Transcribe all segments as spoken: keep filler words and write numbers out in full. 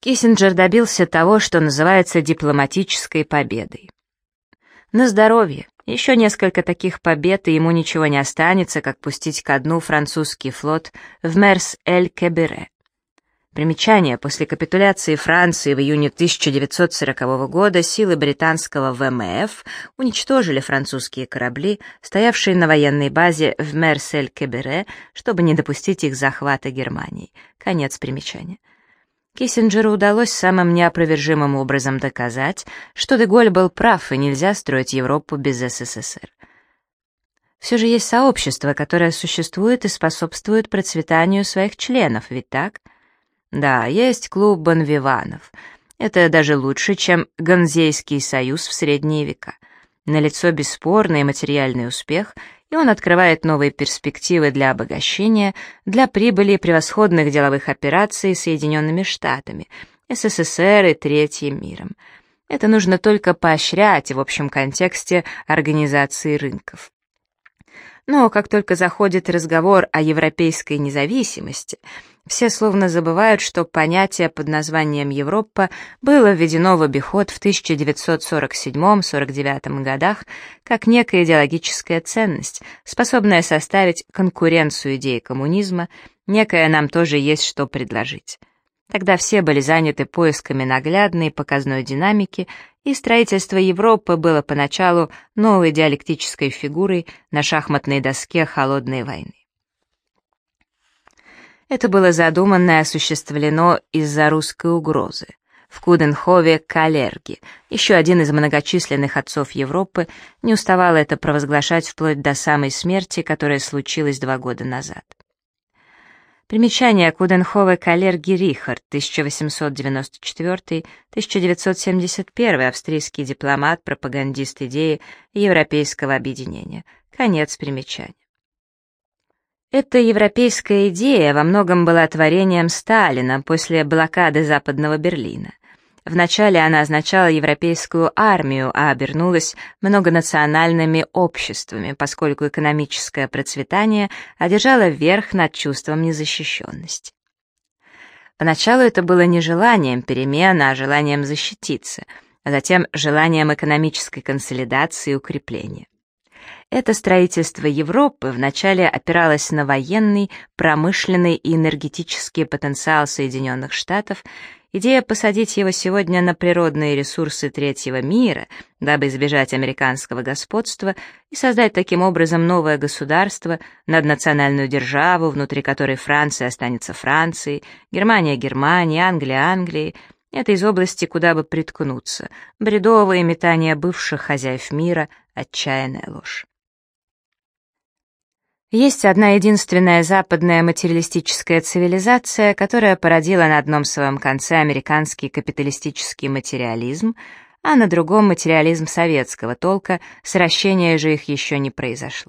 Киссинджер добился того, что называется дипломатической победой. На здоровье. Еще несколько таких побед, и ему ничего не останется, как пустить ко дну французский флот в Мерс-эль-Кебире. Примечание. После капитуляции Франции в июне тысяча девятьсот сорокового года силы британского вэ эм эф уничтожили французские корабли, стоявшие на военной базе в Мерс-эль-Кебире, чтобы не допустить их захвата Германией. Конец примечания. Киссинджеру удалось самым неопровержимым образом доказать, что де-Голь был прав и нельзя строить Европу без эс эс эс эр. Все же есть сообщество, которое существует и способствует процветанию своих членов, ведь так? Да, есть клуб бонвиванов. Это даже лучше, чем Ганзейский союз в средние века. Налицо бесспорный материальный успех, и он открывает новые перспективы для обогащения, для прибыли и превосходных деловых операций с Соединенными Штатами, эс эс эс эр и Третьим миром. Это нужно только поощрять в общем контексте организации рынков. Но как только заходит разговор о европейской независимости, все словно забывают, что понятие под названием «Европа» было введено в обиход в тысяча девятьсот сорок седьмом — сорок девятом годах как некая идеологическая ценность, способная составить конкуренцию идеи коммунизма, некое нам тоже есть что предложить. Тогда все были заняты поисками наглядной показной динамики, и строительство Европы было поначалу новой диалектической фигурой на шахматной доске холодной войны. Это было задумано и осуществлено из-за русской угрозы. В Куденхове Калерги, еще один из многочисленных отцов Европы, не уставал это провозглашать вплоть до самой смерти, которая случилась два года назад. Примечание. Куденхове Калерги Рихард, тысяча восемьсот девяносто четвёртый — тысяча девятьсот семьдесят первый, австрийский дипломат, пропагандист идеи европейского объединения. Конец примечания. Эта европейская идея во многом была творением Сталина после блокады Западного Берлина. Вначале она означала европейскую армию, а обернулась многонациональными обществами, поскольку экономическое процветание одержало верх над чувством незащищенности. Поначалу это было не желанием перемен, а желанием защититься, а затем желанием экономической консолидации и укрепления. Это строительство Европы вначале опиралось на военный, промышленный и энергетический потенциал Соединенных Штатов. Идея посадить его сегодня на природные ресурсы третьего мира, дабы избежать американского господства и создать таким образом новое государство, наднациональную державу, внутри которой Франция останется Францией, Германия — Германией, Англия — Англией. Это из области, куда бы приткнуться. Бредовые метания бывших хозяев мира, отчаянная ложь. Есть одна единственная западная материалистическая цивилизация, которая породила на одном своем конце американский капиталистический материализм, а на другом материализм советского толка, сращение же их еще не произошло.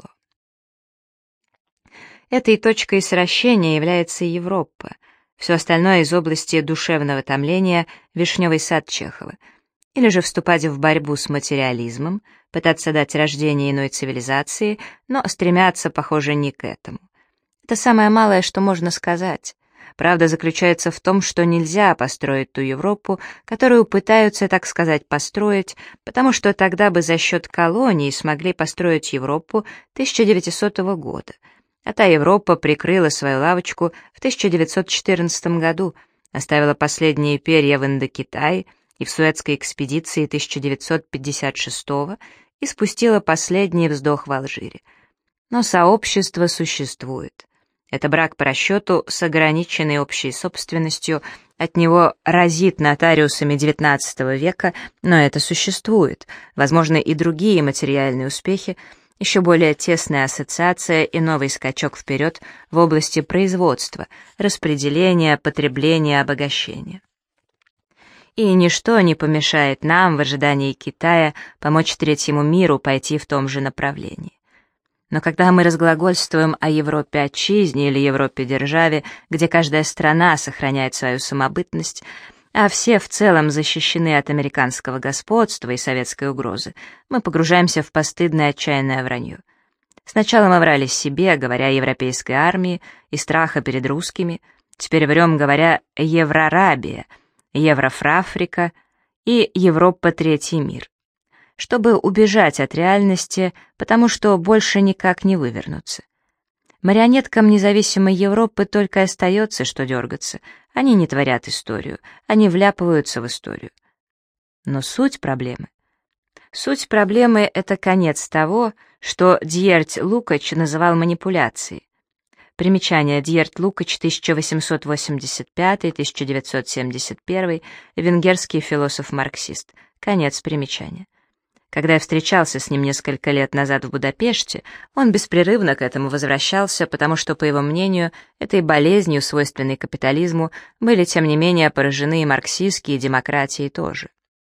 Этой точкой сращения является Европа. Все остальное из области душевного томления «Вишневый сад» Чехова. Или же вступать в борьбу с материализмом, пытаться дать рождение иной цивилизации, но стремятся, похоже, не к этому. Это самое малое, что можно сказать. Правда заключается в том, что нельзя построить ту Европу, которую пытаются, так сказать, построить, потому что тогда бы за счет колоний смогли построить Европу тысяча девятисотого года, а та Европа прикрыла свою лавочку в тысяча девятьсот четырнадцатом году, оставила последние перья в Индокитае и в Суэцкой экспедиции тысяча девятьсот пятьдесят шестого и спустила последний вздох в Алжире. Но сообщество существует. Это брак по расчету с ограниченной общей собственностью, от него разит нотариусами девятнадцатого века, но это существует. Возможны и другие материальные успехи, еще более тесная ассоциация и новый скачок вперед в области производства, распределения, потребления, обогащения. И ничто не помешает нам в ожидании Китая помочь третьему миру пойти в том же направлении. Но когда мы разглагольствуем о Европе отчизне или Европе-державе, где каждая страна сохраняет свою самобытность, а все в целом защищены от американского господства и советской угрозы, мы погружаемся в постыдное отчаянное вранье. Сначала мы врали себе, говоря о европейской армии и страха перед русскими, теперь врем, говоря «Еврарабия». Еврофрафрика и Европа Третий мир, чтобы убежать от реальности, потому что больше никак не вывернуться. Марионеткам независимой Европы только остается, что дергаться. Они не творят историю, они вляпываются в историю. Но суть проблемы. Суть проблемы — это конец того, что Дьерть Лукач называл манипуляцией. Примечание: Дьерть Лукач, тысяча восемьсот восемьдесят пятый — тысяча девятьсот семьдесят первый, венгерский философ-марксист. Конец примечания. Когда я встречался с ним несколько лет назад в Будапеште, он беспрерывно к этому возвращался, потому что, по его мнению, этой болезнью, свойственной капитализму, были, тем не менее, поражены и марксистские демократии тоже.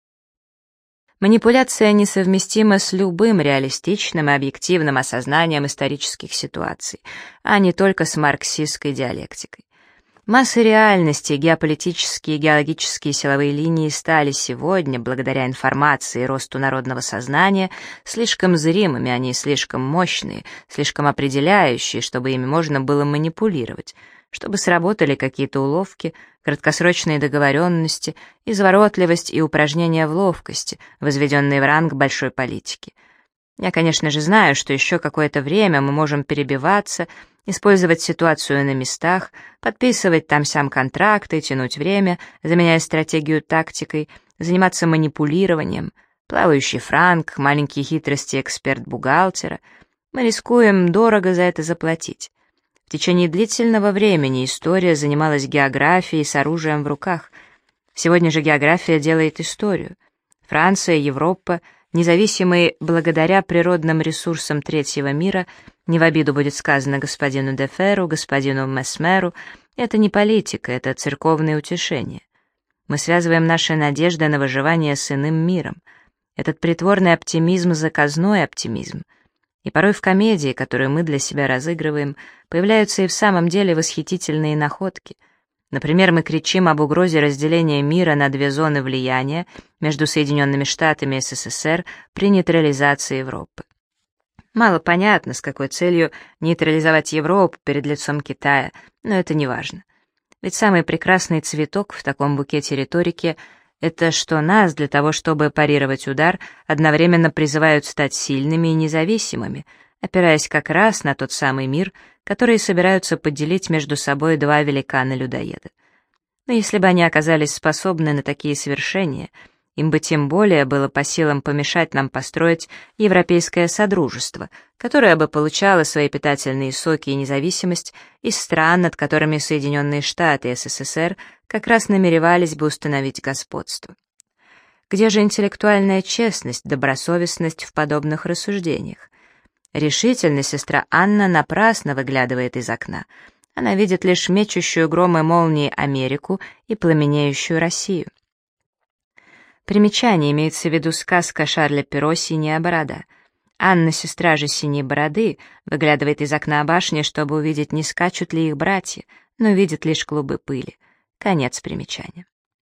Манипуляция несовместима с любым реалистичным и объективным осознанием исторических ситуаций, а не только с марксистской диалектикой. Массы реальностей, геополитические и геологические силовые линии стали сегодня, благодаря информации и росту народного сознания, слишком зримыми, они слишком мощные, слишком определяющие, чтобы ими можно было манипулировать, чтобы сработали какие-то уловки, краткосрочные договоренности, изворотливость и упражнения в ловкости, возведенные в ранг большой политики. Я, конечно же, знаю, что еще какое-то время мы можем перебиваться, использовать ситуацию на местах, подписывать там-сям контракты, тянуть время, заменяя стратегию тактикой, заниматься манипулированием, плавающий франк, маленькие хитрости эксперт-бухгалтера. Мы рискуем дорого за это заплатить. В течение длительного времени история занималась географией с оружием в руках. Сегодня же география делает историю. Франция, Европа, независимые благодаря природным ресурсам третьего мира, не в обиду будет сказано господину Деферу, господину Месмеру, это не политика, это церковное утешение. Мы связываем наши надежды на выживание с иным миром. Этот притворный оптимизм — заказной оптимизм. И порой в комедии, которую мы для себя разыгрываем, появляются и в самом деле восхитительные находки. Например, мы кричим об угрозе разделения мира на две зоны влияния между Соединенными Штатами и СССР при нейтрализации Европы. Мало понятно, с какой целью нейтрализовать Европу перед лицом Китая, но это не важно. Ведь самый прекрасный цветок в таком букете риторики — это что нас, для того, чтобы парировать удар, одновременно призывают стать сильными и независимыми, опираясь как раз на тот самый мир, который собираются поделить между собой два великана-людоеда. Но если бы они оказались способны на такие свершения, им бы тем более было по силам помешать нам построить европейское содружество, которое бы получало свои питательные соки и независимость из стран, над которыми Соединенные Штаты и СССР как раз намеревались бы установить господство. Где же интеллектуальная честность, добросовестность в подобных рассуждениях? Решительно сестра Анна напрасно выглядывает из окна. Она видит лишь мечущую громы молнии Америку и пламенеющую Россию. Примечание: имеется в виду сказка Шарля Перро «Синяя борода». Анна, сестра же Синей бороды, выглядывает из окна башни, чтобы увидеть, не скачут ли их братья, но видит лишь клубы пыли. Конец примечания.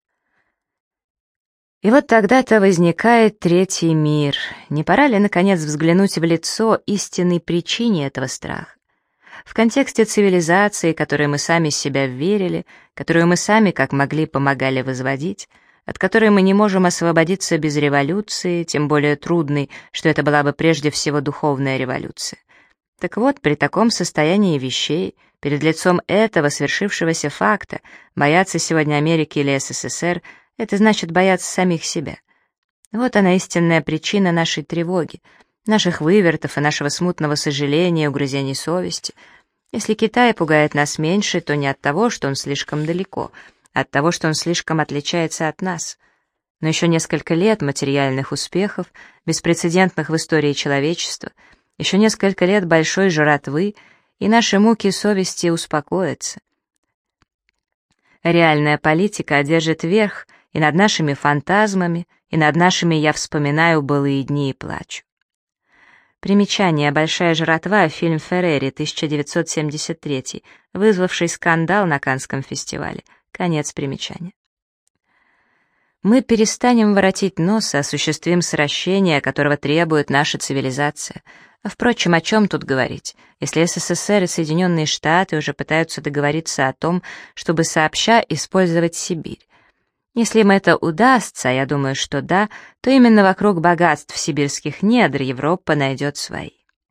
И вот тогда-то возникает третий мир. Не пора ли, наконец, взглянуть в лицо истинной причине этого страха? В контексте цивилизации, которой мы сами себя верили, которую мы сами как могли помогали возводить, от которой мы не можем освободиться без революции, тем более трудной, что это была бы прежде всего духовная революция. Так вот, при таком состоянии вещей, перед лицом этого свершившегося факта, бояться сегодня Америки или СССР — это значит бояться самих себя. Вот она истинная причина нашей тревоги, наших вывертов и нашего смутного сожаления и угрызений совести. Если Китай пугает нас меньше, то не от того, что он слишком далеко, от того, что он слишком отличается от нас. Но еще несколько лет материальных успехов, беспрецедентных в истории человечества, еще несколько лет большой жратвы, и наши муки совести успокоятся. Реальная политика одержит верх и над нашими фантазмами, и над нашими «я вспоминаю былые дни и плачу». Примечание: «Большая жратва» — фильм Феррери, тысяча девятьсот семьдесят третий, вызвавший скандал на Каннском фестивале. Конец примечания. Мы перестанем воротить нос и осуществим сращение, которого требует наша цивилизация. А впрочем, о чем тут говорить, если СССР и Соединенные Штаты уже пытаются договориться о том, чтобы сообща использовать Сибирь? Если им это удастся, а я думаю, что да, то именно вокруг богатств сибирских недр Европа найдет свои.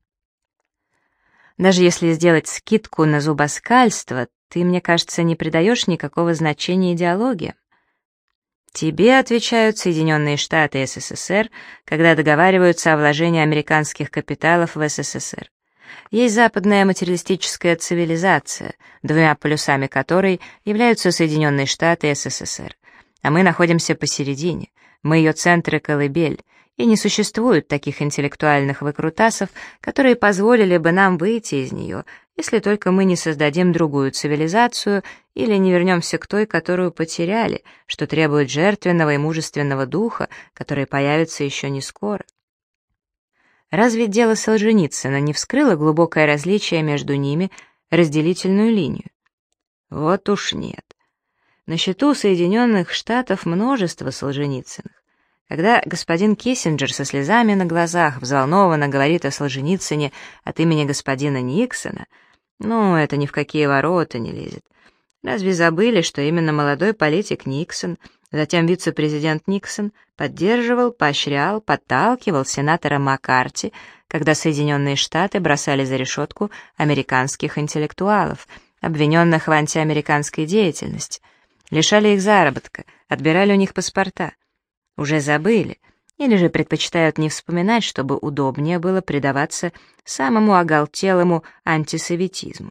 Даже если сделать скидку на зубоскальство, ты, мне кажется, не придаешь никакого значения идеологии. Тебе отвечают Соединенные Штаты и СССР, когда договариваются о вложении американских капиталов в СССР. Есть западная материалистическая цивилизация, двумя полюсами которой являются Соединенные Штаты и СССР. А мы находимся посередине, мы ее центр и колыбель, и не существует таких интеллектуальных выкрутасов, которые позволили бы нам выйти из нее, если только мы не создадим другую цивилизацию или не вернемся к той, которую потеряли, что требует жертвенного и мужественного духа, который появится еще не скоро. Разве дело Солженицына не вскрыло глубокое различие между ними, разделительную линию? Вот уж нет. На счету Соединенных Штатов множество Солженицыных. Когда господин Киссинджер со слезами на глазах взволнованно говорит о Солженицыне от имени господина Никсона, ну, это ни в какие ворота не лезет. Разве забыли, что именно молодой политик Никсон, затем вице-президент Никсон, поддерживал, поощрял, подталкивал сенатора Маккарти, когда Соединенные Штаты бросали за решетку американских интеллектуалов, обвиненных в антиамериканской деятельности, лишали их заработка, отбирали у них паспорта? Уже забыли, или же предпочитают не вспоминать, чтобы удобнее было предаваться самому оголтелому антисоветизму.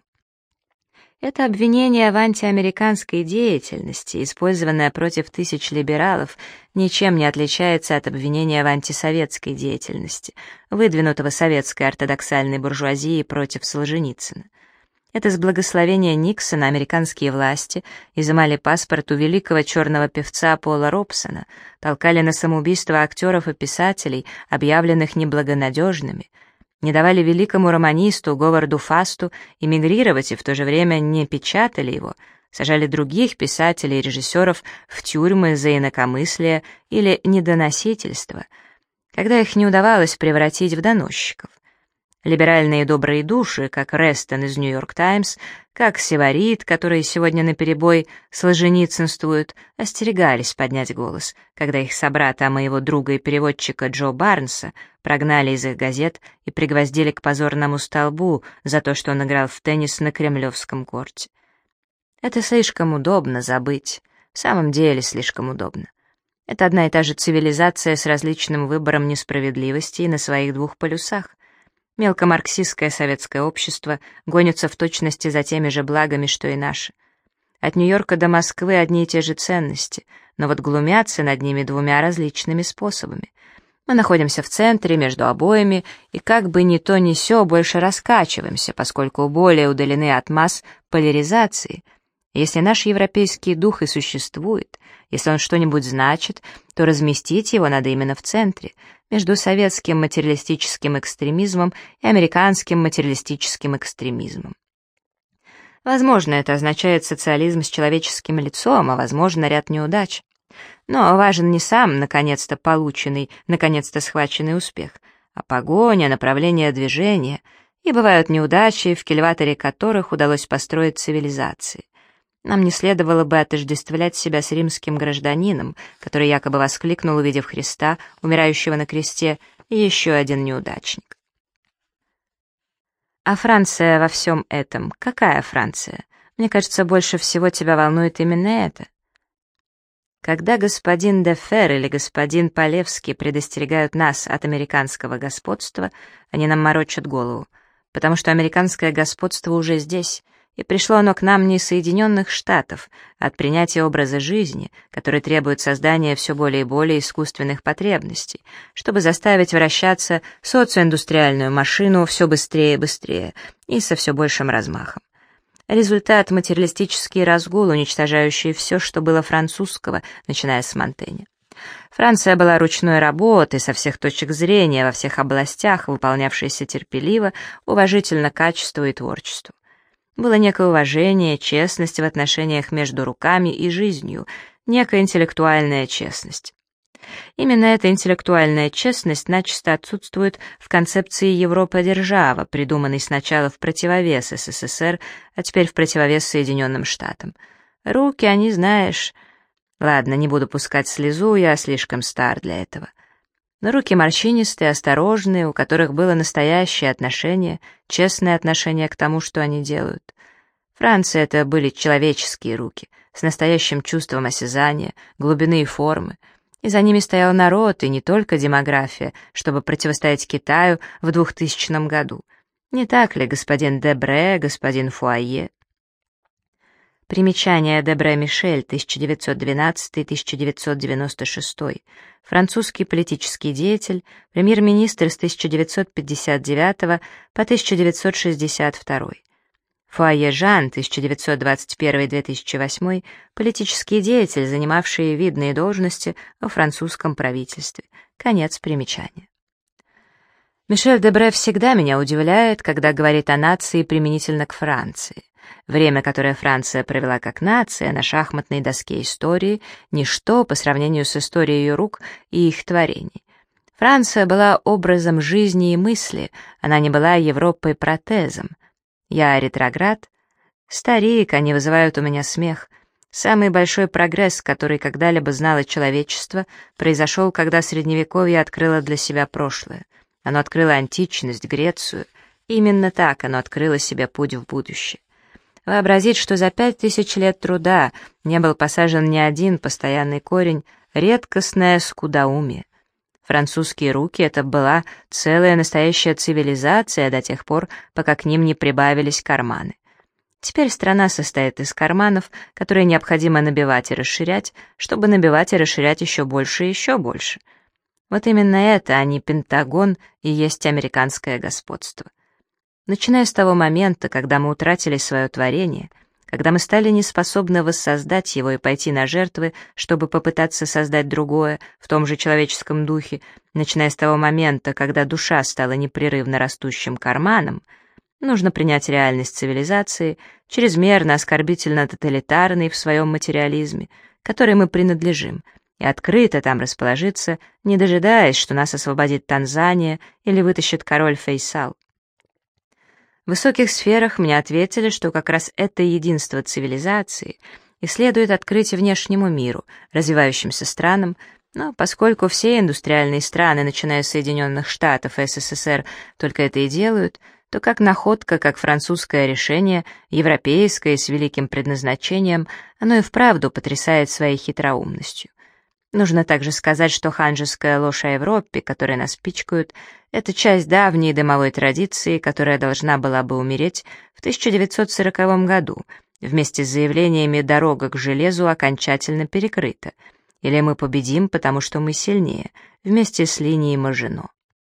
Это обвинение в антиамериканской деятельности, использованное против тысяч либералов, ничем не отличается от обвинения в антисоветской деятельности, выдвинутого советской ортодоксальной буржуазией против Солженицына. Это с благословения Никсона американские власти изымали паспорт у великого черного певца Пола Робсона, толкали на самоубийство актеров и писателей, объявленных неблагонадежными, не давали великому романисту Говарду Фасту эмигрировать и в то же время не печатали его, сажали других писателей и режиссеров в тюрьмы за инакомыслие или недоносительство, когда их не удавалось превратить в доносчиков. Либеральные добрые души, как Рестон из «Нью-Йорк Таймс», как Севарит, который сегодня наперебой солженицынствуют, остерегались поднять голос, когда их собрата, моего друга и переводчика Джо Барнса, прогнали из их газет и пригвоздили к позорному столбу за то, что он играл в теннис на Кремлевском корте. Это слишком удобно забыть, в самом деле слишком удобно. Это одна и та же цивилизация с различным выбором несправедливости на своих двух полюсах. Мелкомарксистское советское общество гонится в точности за теми же благами, что и наше. От Нью-Йорка до Москвы одни и те же ценности, но вот глумятся над ними двумя различными способами. Мы находимся в центре, между обоими, и как бы ни то ни сё больше раскачиваемся, поскольку более удалены от масс поляризации. Если наш европейский дух и существует, если он что-нибудь значит, то разместить его надо именно в центре, между советским материалистическим экстремизмом и американским материалистическим экстремизмом. Возможно, это означает социализм с человеческим лицом, а возможно, ряд неудач. Но важен не сам, наконец-то полученный, наконец-то схваченный успех, а погоня, направление движения, и бывают неудачи, в кильваторе которых удалось построить цивилизации. Нам не следовало бы отождествлять себя с римским гражданином, который якобы воскликнул, увидев Христа, умирающего на кресте, и еще один неудачник. А Франция во всем этом? Какая Франция? Мне кажется, больше всего тебя волнует именно это. Когда господин де Фер или господин Полевский предостерегают нас от американского господства, они нам морочат голову, потому что американское господство уже здесь, и пришло оно к нам не из Соединенных Штатов, а от принятия образа жизни, который требует создания все более и более искусственных потребностей, чтобы заставить вращаться социоиндустриальную машину все быстрее и быстрее и со все большим размахом. Результат — материалистический разгул, уничтожающий все, что было французского, начиная с Монтэня. Франция была ручной работой со всех точек зрения, во всех областях, выполнявшейся терпеливо, уважительно качеству и творчеству. Было некое уважение, честность в отношениях между руками и жизнью, некая интеллектуальная честность. Именно эта интеллектуальная честность начисто отсутствует в концепции Европа-держава, придуманной сначала в противовес СССР, а теперь в противовес Соединенным Штатам. Руки, они, знаешь, Ладно, не буду пускать слезу, я слишком стар для этого. Но руки морщинистые, осторожные, у которых было настоящее отношение, честное отношение к тому, что они делают. Франция — это были человеческие руки, с настоящим чувством осязания, глубины и формы, и за ними стоял народ, и не только демография, чтобы противостоять Китаю в двухтысячном году. Не так ли, господин Дебре, господин Фуайе? Примечание: Дебре Мишель, тысяча девятьсот двенадцатый — тысяча девятьсот девяносто шестой, французский политический деятель, премьер-министр с тысяча девятьсот пятьдесят девятого по тысяча девятьсот шестьдесят второй. Фуайе Жан, тысяча девятьсот двадцать первый — две тысячи восьмой, политический деятель, занимавший видные должности во французском правительстве. Конец примечания. Мишель Дебре всегда меня удивляет, когда говорит о нации применительно к Франции. Время, которое Франция провела как нация на шахматной доске истории, ничто по сравнению с историей ее рук и их творений. Франция была образом жизни и мысли, она не была Европой-протезом. Я ретроград? Старик, они вызывают у меня смех. Самый большой прогресс, который когда-либо знало человечество, произошел, когда Средневековье открыло для себя прошлое. Оно открыло античность, Грецию. Именно так оно открыло себе путь в будущее. Вообразить, что за пять тысяч лет труда не был посажен ни один постоянный корень, редкостное скудоумие. Французские руки — это была целая настоящая цивилизация до тех пор, пока к ним не прибавились карманы. Теперь страна состоит из карманов, которые необходимо набивать и расширять, чтобы набивать и расширять еще больше и еще больше. Вот именно это, а не Пентагон, и есть американское господство. Начиная с того момента, когда мы утратили свое творение, когда мы стали неспособны воссоздать его и пойти на жертвы, чтобы попытаться создать другое в том же человеческом духе, начиная с того момента, когда душа стала непрерывно растущим карманом, нужно принять реальность цивилизации, чрезмерно оскорбительно-тоталитарной в своем материализме, которой мы принадлежим, и открыто там расположиться, не дожидаясь, что нас освободит Танзания или вытащит король Фейсал. В высоких сферах мне ответили, что как раз это единство цивилизации и следует открыть внешнему миру, развивающимся странам, но поскольку все индустриальные страны, начиная с Соединенных Штатов и СССР, только это и делают, то как находка, как французское решение, европейское с великим предназначением, оно и вправду потрясает своей хитроумностью. Нужно также сказать, что ханжеская ложь о Европе, которой нас пичкают, это часть давней дымовой традиции, которая должна была бы умереть в тысяча девятьсот сороковом году, вместе с заявлениями «дорога к железу окончательно перекрыта», или «мы победим, потому что мы сильнее», вместе с линией Мажино.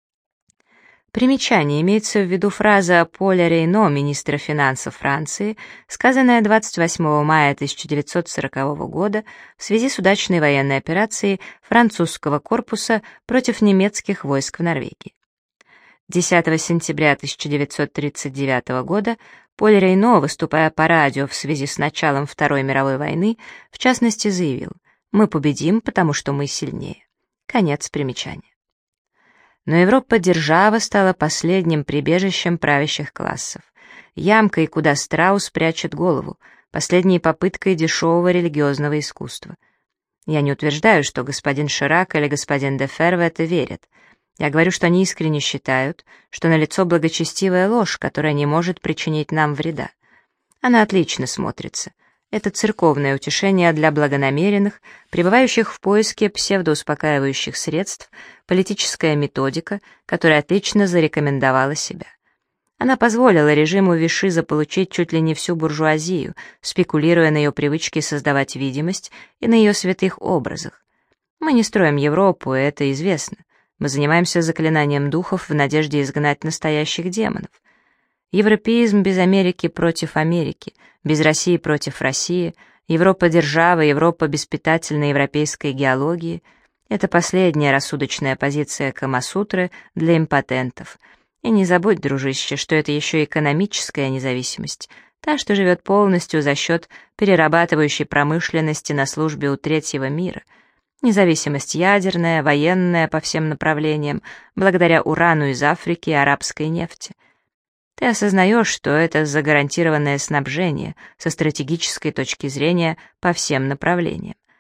Примечание: имеется в виду фраза Поля Рейно, министра финансов Франции, сказанная двадцать восьмого мая тысяча девятьсот сорокового года в связи с удачной военной операцией французского корпуса против немецких войск в Норвегии. десятого сентября тысяча девятьсот тридцать девятого года Поль Рейно, выступая по радио в связи с началом Второй мировой войны, в частности заявил: «Мы победим, потому что мы сильнее». Конец примечания. Но Европа-держава стала последним прибежищем правящих классов, ямкой, куда страус прячет голову, последней попыткой дешевого религиозного искусства. Я не утверждаю, что господин Ширак или господин Дефер в это верят. Я говорю, что они искренне считают, что налицо благочестивая ложь, которая не может причинить нам вреда. Она отлично смотрится. Это церковное утешение для благонамеренных, пребывающих в поиске псевдоуспокаивающих средств, политическая методика, которая отлично зарекомендовала себя. Она позволила режиму Виши заполучить чуть ли не всю буржуазию, спекулируя на ее привычке создавать видимость и на ее святых образах. Мы не строим Европу, и это известно. Мы занимаемся заклинанием духов в надежде изгнать настоящих демонов. Европеизм без Америки против Америки, без России против России, Европа-держава, Европа без питательной европейской геологии — это последняя рассудочная позиция Камасутры для импотентов. И не забудь, дружище, что это еще и экономическая независимость, та, что живет полностью за счет перерабатывающей промышленности на службе у третьего мира. Независимость ядерная, военная по всем направлениям, благодаря урану из Африки и арабской нефти. Ты осознаешь, что это загарантированное снабжение со стратегической точки зрения по всем направлениям.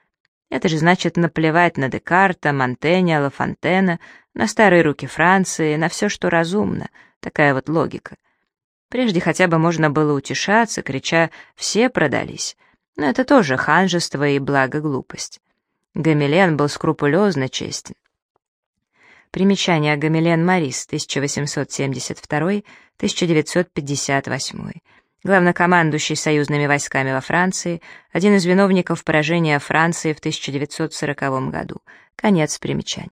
Это же значит наплевать на Декарта, Монтэня, Ла Фонтена, на старые руки Франции, на все, что разумно. Такая вот логика. Прежде хотя бы можно было утешаться, крича «все продались». Но это тоже ханжество и благоглупость. Гамилен был скрупулезно честен. Примечание: Гамилен Морис, тысяча восемьсот семьдесят второй — тысяча девятьсот пятьдесят восьмой. Главнокомандующий союзными войсками во Франции, один из виновников поражения Франции в тысяча девятьсот сороковом году. Конец примечания.